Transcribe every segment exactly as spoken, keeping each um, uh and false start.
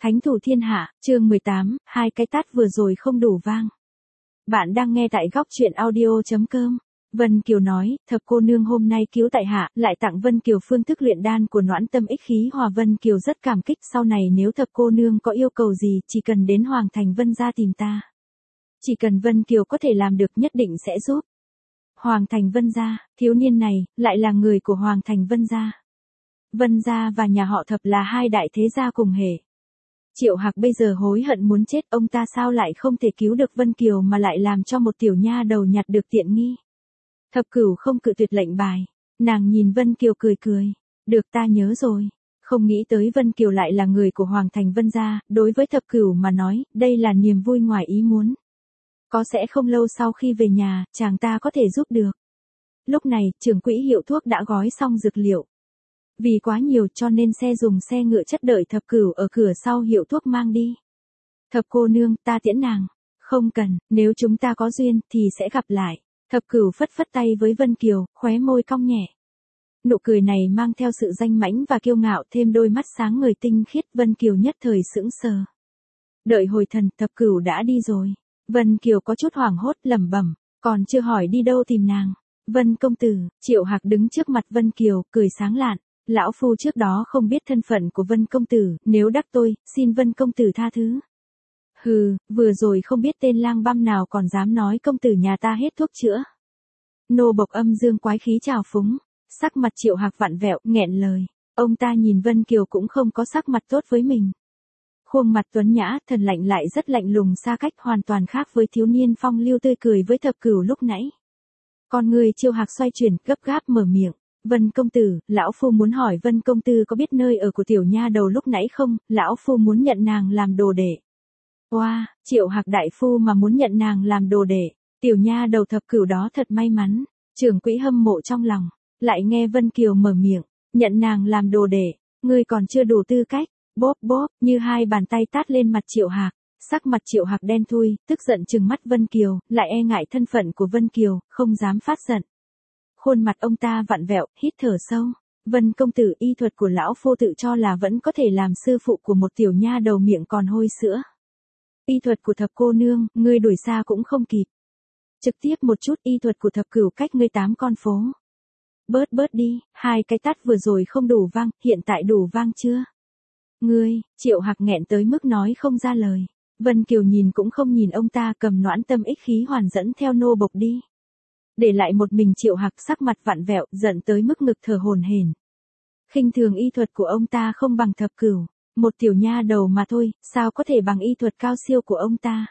Thánh thủ thiên hạ, chương mười tám, hai cái tát vừa rồi không đủ vang. Bạn đang nghe tại góc truyện audio chấm com. Vân Kiều nói, thập cô nương hôm nay cứu tại hạ, lại tặng Vân Kiều phương thức luyện đan của Noãn Tâm ích khí hòa. Vân Kiều rất cảm kích, sau này nếu thập cô nương có yêu cầu gì, chỉ cần đến Hoàng Thành Vân gia tìm ta. Chỉ cần Vân Kiều có thể làm được nhất định sẽ giúp. Hoàng Thành Vân gia, thiếu niên này, lại là người của Hoàng Thành Vân gia. Vân gia và nhà họ Thập là hai đại thế gia cùng hệ. Triệu Hạc bây giờ hối hận muốn chết, ông ta sao lại không thể cứu được Vân Kiều mà lại làm cho một tiểu nha đầu nhặt được tiện nghi. Thập Cửu không cự tuyệt lệnh bài, nàng nhìn Vân Kiều cười cười, được ta nhớ rồi. Không nghĩ tới Vân Kiều lại là người của Hoàng Thành Vân gia, đối với Thập Cửu mà nói, đây là niềm vui ngoài ý muốn. Có sẽ không lâu sau khi về nhà, chàng ta có thể giúp được. Lúc này, trưởng quỹ hiệu thuốc đã gói xong dược liệu. Vì quá nhiều cho nên xe dùng xe ngựa chất đợi Thập Cửu ở cửa sau hiệu thuốc mang đi. Thập cô nương, ta tiễn nàng. Không cần, nếu chúng ta có duyên thì sẽ gặp lại. Thập Cửu phất phất tay với Vân Kiều, khóe môi cong nhẹ. Nụ cười này mang theo sự danh mãnh và kiêu ngạo, thêm đôi mắt sáng người tinh khiết. Vân Kiều nhất thời sững sờ. Đợi hồi thần, Thập Cửu đã đi rồi. Vân Kiều có chút hoảng hốt lẩm bẩm, còn chưa hỏi đi đâu tìm nàng. Vân công tử, Triệu Hạc đứng trước mặt Vân Kiều, cười sáng lạn. Lão phu trước đó không biết thân phận của Vân công tử, nếu đắc tội, xin Vân công tử tha thứ. Hừ, vừa rồi không biết tên lang băm nào còn dám nói công tử nhà ta hết thuốc chữa. Nô bộc âm dương quái khí trào phúng, sắc mặt Triệu Hạc vặn vẹo, nghẹn lời. Ông ta nhìn Vân Kiều cũng không có sắc mặt tốt với mình. Khuôn mặt tuấn nhã, thần lạnh lại rất lạnh lùng, xa cách hoàn toàn khác với thiếu niên phong lưu tươi cười với Thập Cửu lúc nãy. Con người Triệu Hạc xoay chuyển, gấp gáp mở miệng. Vân công tử, lão phu muốn hỏi Vân công tử có biết nơi ở của tiểu nha đầu lúc nãy không, lão phu muốn nhận nàng làm đồ đệ. Oa, wow, Triệu Hạc đại phu mà muốn nhận nàng làm đồ đệ, tiểu nha đầu Thập Cửu đó thật may mắn. Trưởng quỹ hâm mộ trong lòng, lại nghe Vân Kiều mở miệng, nhận nàng làm đồ đệ, ngươi còn chưa đủ tư cách. Bóp bóp, như hai bàn tay tát lên mặt Triệu Hạc, sắc mặt Triệu Hạc đen thui, tức giận trừng mắt Vân Kiều, lại e ngại thân phận của Vân Kiều, không dám phát giận. Khuôn mặt ông ta vặn vẹo, hít thở sâu. Vân công tử, y thuật của lão phu tự cho là vẫn có thể làm sư phụ của một tiểu nha đầu miệng còn hôi sữa. Y thuật của Thập cô nương, ngươi đuổi xa cũng không kịp. Trực tiếp một chút, y thuật của Thập Cửu cách ngươi tám con phố. Bớt bớt đi, hai cái tát vừa rồi không đủ vang, hiện tại đủ vang chưa? Ngươi, Triệu Hạc nghẹn tới mức nói không ra lời. Vân Kiều nhìn cũng không nhìn ông ta, cầm Noãn Tâm ích khí hoàn dẫn theo nô bộc đi. Để lại một mình Triệu Hạc, sắc mặt vặn vẹo, giận tới mức ngực thở hổn hển. Khinh thường y thuật của ông ta không bằng Thập Cửu, một tiểu nha đầu mà thôi, sao có thể bằng y thuật cao siêu của ông ta.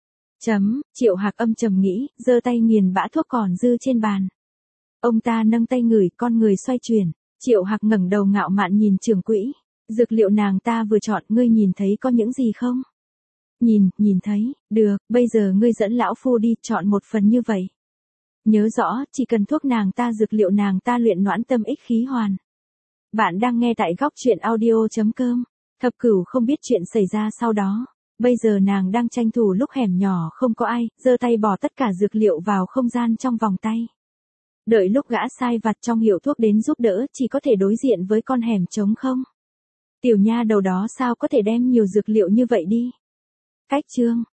Chấm, Triệu Hạc âm trầm nghĩ, giơ tay nghiền bã thuốc còn dư trên bàn. Ông ta nâng tay ngửi, con người xoay chuyển. Triệu Hạc ngẩng đầu ngạo mạn nhìn trưởng quỹ. Dược liệu nàng ta vừa chọn, ngươi nhìn thấy có những gì không? Nhìn, nhìn thấy, được, bây giờ ngươi dẫn lão phu đi, chọn một phần như vậy. Nhớ rõ, chỉ cần thuốc nàng ta, dược liệu nàng ta luyện Noãn Tâm ích khí hoàn. Bạn đang nghe tại góc truyện audio chấm com. Thập Cửu không biết chuyện xảy ra sau đó. Bây giờ nàng đang tranh thủ lúc hẻm nhỏ không có ai, giơ tay bỏ tất cả dược liệu vào không gian trong vòng tay. Đợi lúc gã sai vặt trong hiệu thuốc đến giúp đỡ, chỉ có thể đối diện với con hẻm trống không. Tiểu nha đầu đó sao có thể đem nhiều dược liệu như vậy đi? Cách chương